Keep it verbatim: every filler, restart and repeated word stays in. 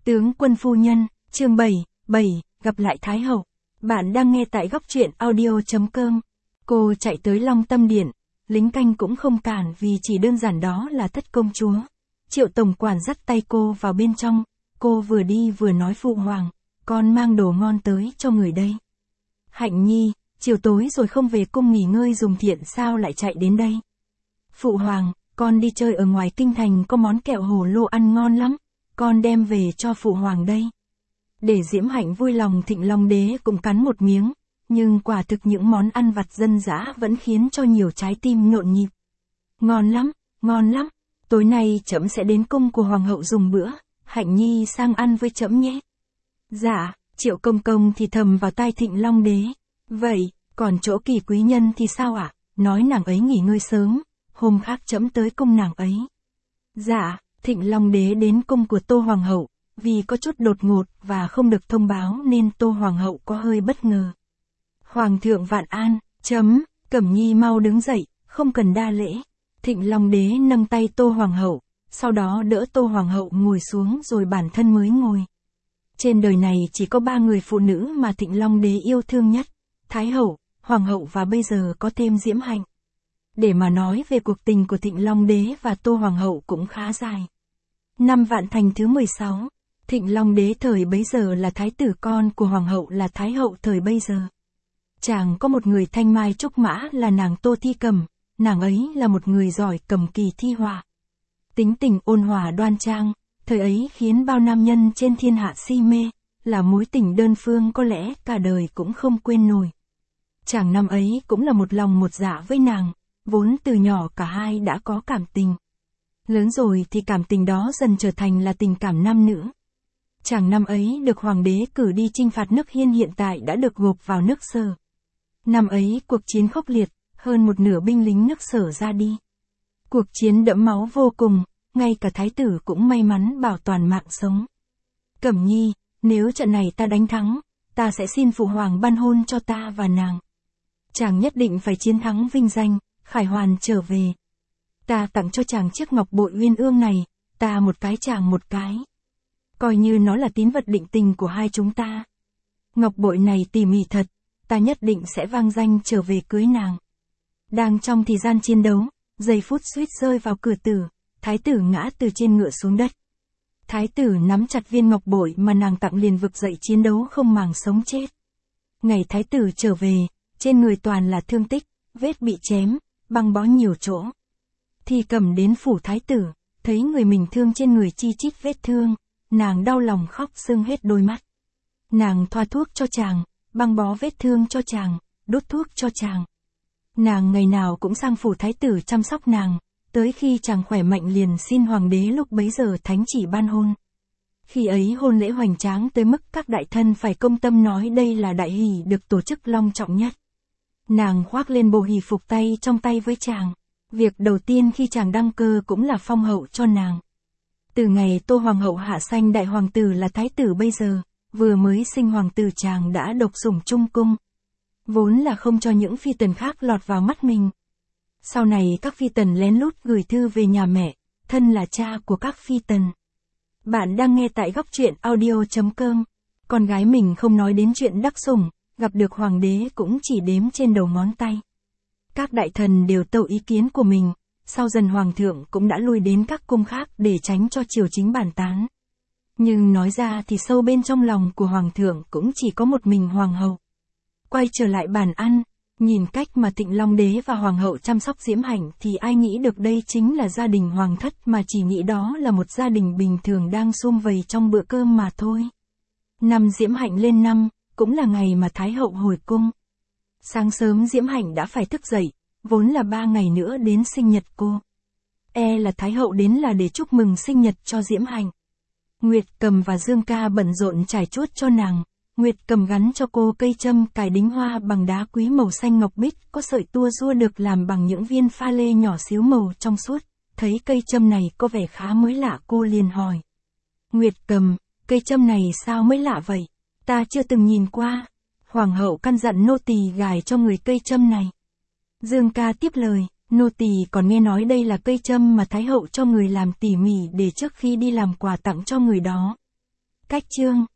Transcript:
Tướng quân phu nhân, chương bảy, bảy, gặp lại Thái hậu. Bạn đang nghe tại góc truyện audio.com. Cô chạy tới Long Tâm Điện, lính canh cũng không cản vì chỉ đơn giản đó là thất công chúa. Triệu tổng quản dắt tay cô vào bên trong, cô vừa đi vừa nói phụ hoàng, con mang đồ ngon tới cho người đây. Hạnh nhi, chiều tối rồi không về cung nghỉ ngơi dùng thiện sao lại chạy đến đây? Phụ hoàng, con đi chơi ở ngoài kinh thành có món kẹo hồ lô ăn ngon lắm, con đem về cho phụ hoàng đây. Để Diễm Hạnh vui lòng Thịnh Long đế cũng cắn một miếng, nhưng quả thực những món ăn vặt dân dã vẫn khiến cho nhiều trái tim nhộn nhịp. Ngon lắm, ngon lắm, tối nay trẫm sẽ đến cung của hoàng hậu dùng bữa, Hạnh nhi sang ăn với trẫm nhé. Dạ, Triệu công công thì thầm vào tai Thịnh Long đế. Vậy, còn chỗ Kỳ quý nhân thì sao ạ? À? Nói nàng ấy nghỉ ngơi sớm, hôm khác trẫm tới cung nàng ấy. Dạ, Thịnh Long đế đến cung của Tô hoàng hậu, vì có chút đột ngột và không được thông báo nên Tô hoàng hậu có hơi bất ngờ. Hoàng thượng vạn an, chấm, Cẩm nhi mau đứng dậy, không cần đa lễ. Thịnh Long đế nâng tay Tô hoàng hậu, sau đó đỡ Tô hoàng hậu ngồi xuống rồi bản thân mới ngồi. Trên đời này chỉ có ba người phụ nữ mà Thịnh Long đế yêu thương nhất, Thái hậu, Hoàng hậu và bây giờ có thêm Diễm Hạnh. Để mà nói về cuộc tình của Thịnh Long đế và Tô hoàng hậu cũng khá dài. Năm Vạn Thành thứ mười sáu, Thịnh Long đế thời bấy giờ là thái tử con của Hoàng hậu là Thái hậu thời bấy giờ. Chàng có một người thanh mai trúc mã là nàng Tô Thi Cầm, nàng ấy là một người giỏi cầm kỳ thi họa. Tính tình ôn hòa đoan trang, thời ấy khiến bao nam nhân trên thiên hạ si mê, là mối tình đơn phương có lẽ cả đời cũng không quên nổi. Chàng năm ấy cũng là một lòng một dạ với nàng, vốn từ nhỏ cả hai đã có cảm tình. Lớn rồi thì cảm tình đó dần trở thành là tình cảm nam nữ. Chàng năm ấy được hoàng đế cử đi chinh phạt nước Hiên hiện tại đã được gộp vào nước Sở. Năm ấy cuộc chiến khốc liệt, hơn một nửa binh lính nước Sở ra đi. Cuộc chiến đẫm máu vô cùng, ngay cả thái tử cũng may mắn bảo toàn mạng sống. Cẩm nhi, nếu trận này ta đánh thắng, ta sẽ xin phụ hoàng ban hôn cho ta và nàng. Chàng nhất định phải chiến thắng vinh danh, khải hoàn trở về. Ta tặng cho chàng chiếc ngọc bội uyên ương này, ta một cái chàng một cái. Coi như nó là tín vật định tình của hai chúng ta. Ngọc bội này tỉ mỉ thật, ta nhất định sẽ vang danh trở về cưới nàng. Đang trong thời gian chiến đấu, giây phút suýt rơi vào cửa tử, thái tử ngã từ trên ngựa xuống đất. Thái tử nắm chặt viên ngọc bội mà nàng tặng liền vực dậy chiến đấu không màng sống chết. Ngày thái tử trở về, trên người toàn là thương tích, vết bị chém, băng bó nhiều chỗ. Thi Cầm đến phủ thái tử, thấy người mình thương trên người chi chít vết thương, nàng đau lòng khóc sưng hết đôi mắt. Nàng thoa thuốc cho chàng, băng bó vết thương cho chàng, đốt thuốc cho chàng. Nàng ngày nào cũng sang phủ thái tử chăm sóc nàng, tới khi chàng khỏe mạnh liền xin hoàng đế lúc bấy giờ thánh chỉ ban hôn. Khi ấy hôn lễ hoành tráng tới mức các đại thân phải công tâm nói đây là đại hỷ được tổ chức long trọng nhất. Nàng khoác lên bộ hỷ phục tay trong tay với chàng. Việc đầu tiên khi chàng đăng cơ cũng là phong hậu cho nàng. Từ ngày Tô hoàng hậu hạ sanh đại hoàng tử là thái tử bây giờ, vừa mới sinh hoàng tử chàng đã độc sủng trung cung. Vốn là không cho những phi tần khác lọt vào mắt mình. Sau này các phi tần lén lút gửi thư về nhà mẹ, thân là cha của các phi tần. Bạn đang nghe tại góc truyện audio.com. Con gái mình không nói đến chuyện đắc sủng, gặp được hoàng đế cũng chỉ đếm trên đầu ngón tay. Các đại thần đều tâu ý kiến của mình, sau dần hoàng thượng cũng đã lui đến các cung khác để tránh cho triều chính bàn tán. Nhưng nói ra thì sâu bên trong lòng của hoàng thượng cũng chỉ có một mình hoàng hậu. Quay trở lại bàn ăn, nhìn cách mà Thịnh Long đế và hoàng hậu chăm sóc Diễm Hạnh thì ai nghĩ được đây chính là gia đình hoàng thất mà chỉ nghĩ đó là một gia đình bình thường đang sum vầy trong bữa cơm mà thôi. Năm Diễm Hạnh lên năm, cũng là ngày mà Thái hậu hồi cung. Sáng sớm Diễm Hạnh đã phải thức dậy, vốn là ba ngày nữa đến sinh nhật cô. E là Thái hậu đến là để chúc mừng sinh nhật cho Diễm Hạnh. Nguyệt Cầm và Dương Ca bận rộn trải chuốt cho nàng. Nguyệt Cầm gắn cho cô cây châm cài đính hoa bằng đá quý màu xanh ngọc bích, có sợi tua rua được làm bằng những viên pha lê nhỏ xíu màu trong suốt. Thấy cây châm này có vẻ khá mới lạ cô liền hỏi. Nguyệt Cầm, cây châm này sao mới lạ vậy? Ta chưa từng nhìn qua. Hoàng hậu căn dặn nô tỳ gài cho người cây châm này. Dương Ca tiếp lời, nô tỳ còn nghe nói đây là cây châm mà Thái hậu cho người làm tỉ mỉ để trước khi đi làm quà tặng cho người đó. Cách chương